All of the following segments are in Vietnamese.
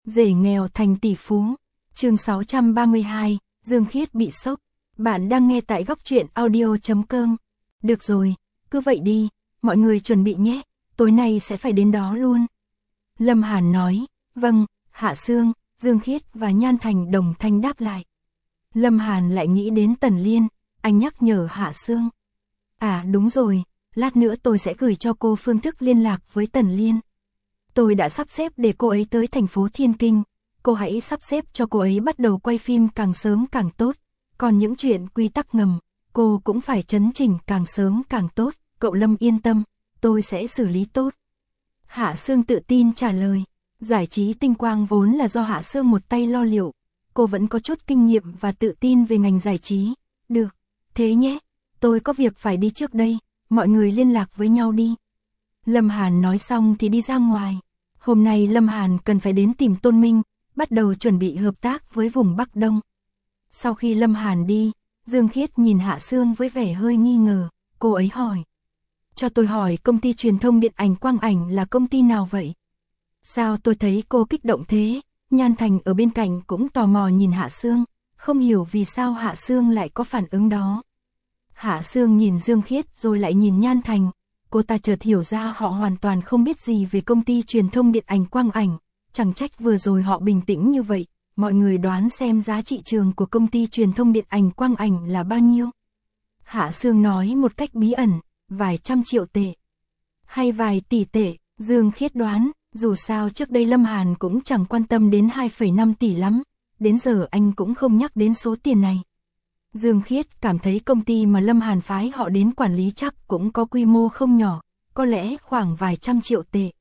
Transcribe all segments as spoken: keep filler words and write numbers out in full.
Rể nghèo thành tỷ phú. Chương sáu trăm ba mươi hai, Dương Khiết bị sốc. Bạn đang nghe tại góc truyện audio chấm com. Được rồi, cứ vậy đi, mọi người chuẩn bị nhé, tối nay sẽ phải đến đó luôn. Lâm Hàn nói, vâng, Hạ Sương, Dương Khiết và Nhan Thành đồng thanh đáp lại. Lâm Hàn lại nghĩ đến Tần Liên, anh nhắc nhở Hạ Sương. À đúng rồi, lát nữa tôi sẽ gửi cho cô phương thức liên lạc với Tần Liên. Tôi đã sắp xếp để cô ấy tới thành phố Thiên Kinh, cô hãy sắp xếp cho cô ấy bắt đầu quay phim càng sớm càng tốt. Còn những chuyện quy tắc ngầm, cô cũng phải chấn chỉnh càng sớm càng tốt. Cậu Lâm yên tâm, tôi sẽ xử lý tốt. Hạ Sương tự tin trả lời. Giải trí tinh quang vốn là do Hạ Sương một tay lo liệu. Cô vẫn có chút kinh nghiệm và tự tin về ngành giải trí. Được, thế nhé, tôi có việc phải đi trước đây, mọi người liên lạc với nhau đi. Lâm Hàn nói xong thì đi ra ngoài. Hôm nay Lâm Hàn cần phải đến tìm Tôn Minh, bắt đầu chuẩn bị hợp tác với vùng Bắc Đông. Sau khi Lâm Hàn đi, Dương Khiết nhìn Hạ Sương với vẻ hơi nghi ngờ, cô ấy hỏi. Cho tôi hỏi công ty truyền thông điện ảnh Quang Ảnh là công ty nào vậy? Sao tôi thấy cô kích động thế? Nhan Thành ở bên cạnh cũng tò mò nhìn Hạ Sương, không hiểu vì sao Hạ Sương lại có phản ứng đó. Hạ Sương nhìn Dương Khiết rồi lại nhìn Nhan Thành, cô ta chợt hiểu ra họ hoàn toàn không biết gì về công ty truyền thông điện ảnh Quang Ảnh, chẳng trách vừa rồi họ bình tĩnh như vậy. Mọi người đoán xem giá trị trường của công ty truyền thông điện ảnh Quang Ảnh là bao nhiêu? Hạ Sương nói một cách bí ẩn, vài trăm triệu tệ. Hay vài tỷ tệ, Dương Khiết đoán, dù sao trước đây Lâm Hàn cũng chẳng quan tâm đến hai phẩy năm tỷ lắm, đến giờ anh cũng không nhắc đến số tiền này. Dương Khiết cảm thấy công ty mà Lâm Hàn phái họ đến quản lý chắc cũng có quy mô không nhỏ, có lẽ khoảng vài trăm triệu tệ.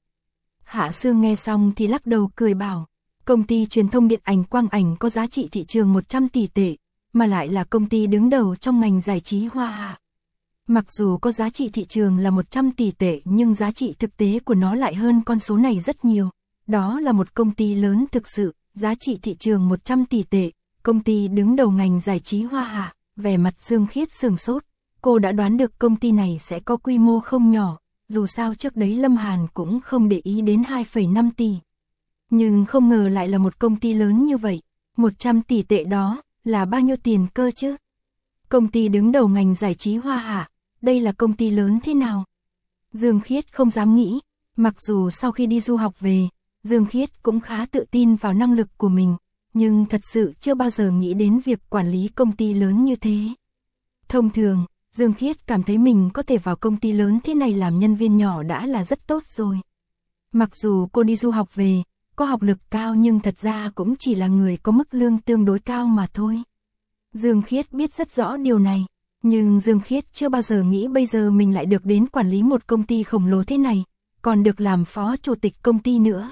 Hạ Sương nghe xong thì lắc đầu cười bảo. Công ty truyền thông điện ảnh Quang Ảnh có giá trị thị trường một trăm tỷ tệ, mà lại là công ty đứng đầu trong ngành giải trí Hoa Hạ. Mặc dù có giá trị thị trường là một trăm tỷ tệ nhưng giá trị thực tế của nó lại hơn con số này rất nhiều. Đó là một công ty lớn thực sự, giá trị thị trường một trăm tỷ tệ, công ty đứng đầu ngành giải trí Hoa Hạ. Vẻ mặt Dương Khiết sửng sốt, cô đã đoán được công ty này sẽ có quy mô không nhỏ, dù sao trước đấy Lâm Hàn cũng không để ý đến hai phẩy năm tỷ. Nhưng không ngờ lại là một công ty lớn như vậy, một trăm tỷ tệ đó là bao nhiêu tiền cơ chứ? Công ty đứng đầu ngành giải trí Hoa Hạ, đây là công ty lớn thế nào? Dương Khiết không dám nghĩ, mặc dù sau khi đi du học về, Dương Khiết cũng khá tự tin vào năng lực của mình, nhưng thật sự chưa bao giờ nghĩ đến việc quản lý công ty lớn như thế. Thông thường, Dương Khiết cảm thấy mình có thể vào công ty lớn thế này làm nhân viên nhỏ đã là rất tốt rồi. Mặc dù cô đi du học về, có học lực cao nhưng thật ra cũng chỉ là người có mức lương tương đối cao mà thôi. Dương Khiết biết rất rõ điều này, nhưng Dương Khiết chưa bao giờ nghĩ bây giờ mình lại được đến quản lý một công ty khổng lồ thế này, còn được làm phó chủ tịch công ty nữa.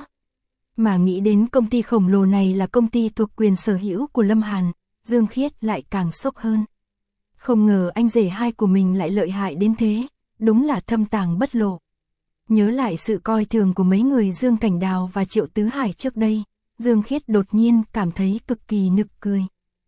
Mà nghĩ đến công ty khổng lồ này là công ty thuộc quyền sở hữu của Lâm Hàn, Dương Khiết lại càng sốc hơn. Không ngờ anh rể hai của mình lại lợi hại đến thế, đúng là thâm tàng bất lộ. Nhớ lại sự coi thường của mấy người Dương Cảnh Đào và Triệu Tứ Hải trước đây, Dương Khiết đột nhiên cảm thấy cực kỳ nực cười.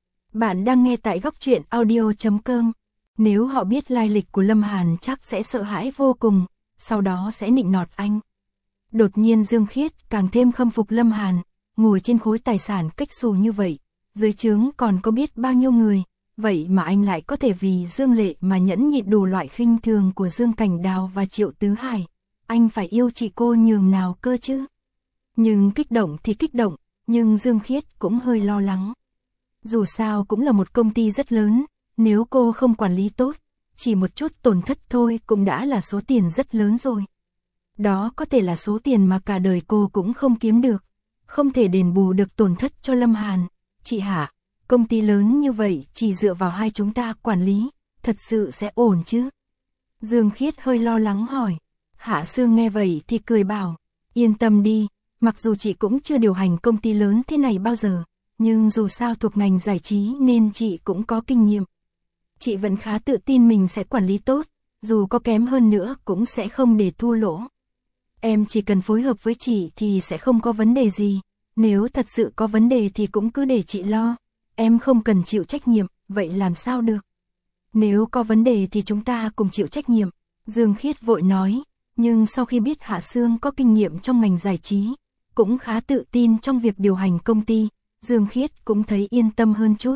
Bạn đang nghe tại góc truyện audio chấm com. Nếu họ biết lai lịch của Lâm Hàn chắc sẽ sợ hãi vô cùng, sau đó sẽ nịnh nọt anh. Đột nhiên Dương Khiết càng thêm khâm phục Lâm Hàn, ngồi trên khối tài sản cách xù như vậy, dưới trướng còn có biết bao nhiêu người, vậy mà anh lại có thể vì Dương Lệ mà nhẫn nhịn đủ loại khinh thường của Dương Cảnh Đào và Triệu Tứ Hải. Anh phải yêu chị cô nhường nào cơ chứ? Nhưng kích động thì kích động, nhưng Dương Khiết cũng hơi lo lắng. Dù sao cũng là một công ty rất lớn, nếu cô không quản lý tốt, chỉ một chút tổn thất thôi cũng đã là số tiền rất lớn rồi. Đó có thể là số tiền mà cả đời cô cũng không kiếm được, không thể đền bù được tổn thất cho Lâm Hàn. Chị Hạ, công ty lớn như vậy chỉ dựa vào hai chúng ta quản lý, thật sự sẽ ổn chứ? Dương Khiết hơi lo lắng hỏi. Hạ Sương nghe vậy thì cười bảo, yên tâm đi, mặc dù chị cũng chưa điều hành công ty lớn thế này bao giờ, nhưng dù sao thuộc ngành giải trí nên chị cũng có kinh nghiệm. Chị vẫn khá tự tin mình sẽ quản lý tốt, dù có kém hơn nữa cũng sẽ không để thua lỗ. Em chỉ cần phối hợp với chị thì sẽ không có vấn đề gì, nếu thật sự có vấn đề thì cũng cứ để chị lo, em không cần chịu trách nhiệm, vậy làm sao được? Nếu có vấn đề thì chúng ta cùng chịu trách nhiệm, Dương Khiết vội nói. Nhưng sau khi biết Hạ Sương có kinh nghiệm trong ngành giải trí, cũng khá tự tin trong việc điều hành công ty, Dương Khiết cũng thấy yên tâm hơn chút.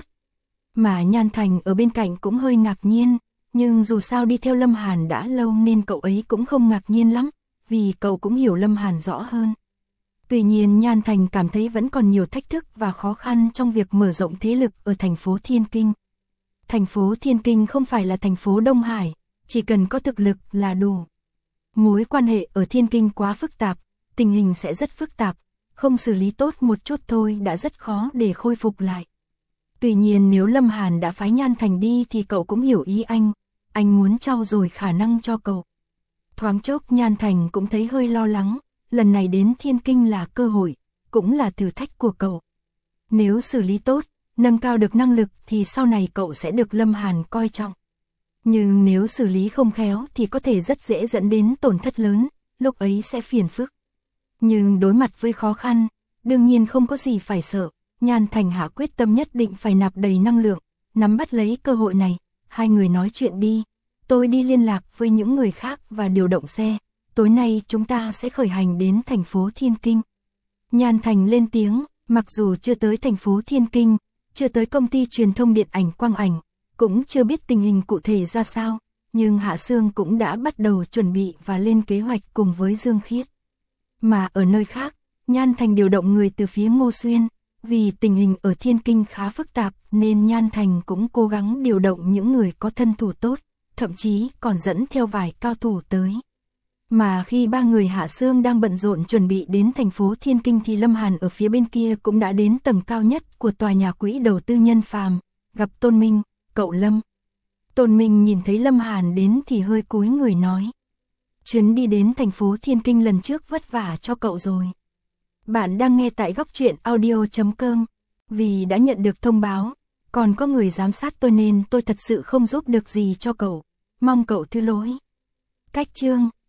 Mà Nhan Thành ở bên cạnh cũng hơi ngạc nhiên, nhưng dù sao đi theo Lâm Hàn đã lâu nên cậu ấy cũng không ngạc nhiên lắm, vì cậu cũng hiểu Lâm Hàn rõ hơn. Tuy nhiên Nhan Thành cảm thấy vẫn còn nhiều thách thức và khó khăn trong việc mở rộng thế lực ở thành phố Thiên Kinh. Thành phố Thiên Kinh không phải là thành phố Đông Hải, chỉ cần có thực lực là đủ. Mối quan hệ ở Thiên Kinh quá phức tạp, tình hình sẽ rất phức tạp, không xử lý tốt một chút thôi đã rất khó để khôi phục lại. Tuy nhiên nếu Lâm Hàn đã phái Nhan Thành đi thì cậu cũng hiểu ý anh, anh muốn trau dồi khả năng cho cậu. Thoáng chốc Nhan Thành cũng thấy hơi lo lắng, lần này đến Thiên Kinh là cơ hội, cũng là thử thách của cậu. Nếu xử lý tốt, nâng cao được năng lực thì sau này cậu sẽ được Lâm Hàn coi trọng. Nhưng nếu xử lý không khéo thì có thể rất dễ dẫn đến tổn thất lớn, lúc ấy sẽ phiền phức. Nhưng đối mặt với khó khăn, đương nhiên không có gì phải sợ, Nhan Thành hạ quyết tâm nhất định phải nạp đầy năng lượng, nắm bắt lấy cơ hội này, hai người nói chuyện đi, tôi đi liên lạc với những người khác và điều động xe, tối nay chúng ta sẽ khởi hành đến thành phố Thiên Kinh. Nhan Thành lên tiếng, mặc dù chưa tới thành phố Thiên Kinh, chưa tới công ty truyền thông điện ảnh Quang Ảnh, cũng chưa biết tình hình cụ thể ra sao, nhưng Hạ Sương cũng đã bắt đầu chuẩn bị và lên kế hoạch cùng với Dương Khiết. Mà ở nơi khác, Nhan Thành điều động người từ phía Ngô Xuyên, vì tình hình ở Thiên Kinh khá phức tạp nên Nhan Thành cũng cố gắng điều động những người có thân thủ tốt, thậm chí còn dẫn theo vài cao thủ tới. Mà khi ba người Hạ Sương đang bận rộn chuẩn bị đến thành phố Thiên Kinh thì Lâm Hàn ở phía bên kia cũng đã đến tầng cao nhất của tòa nhà quỹ đầu tư Nhân Phàm, gặp Tôn Minh, cậu Lâm. Tôn Minh nhìn thấy Lâm Hàn đến thì hơi cúi người nói. Chuyến đi đến thành phố Thiên Kinh lần trước vất vả cho cậu rồi. Bạn đang nghe tại góc truyện audio chấm com. Vì đã nhận được thông báo, còn có người giám sát tôi nên tôi thật sự không giúp được gì cho cậu. Mong cậu thứ lỗi. Cách chương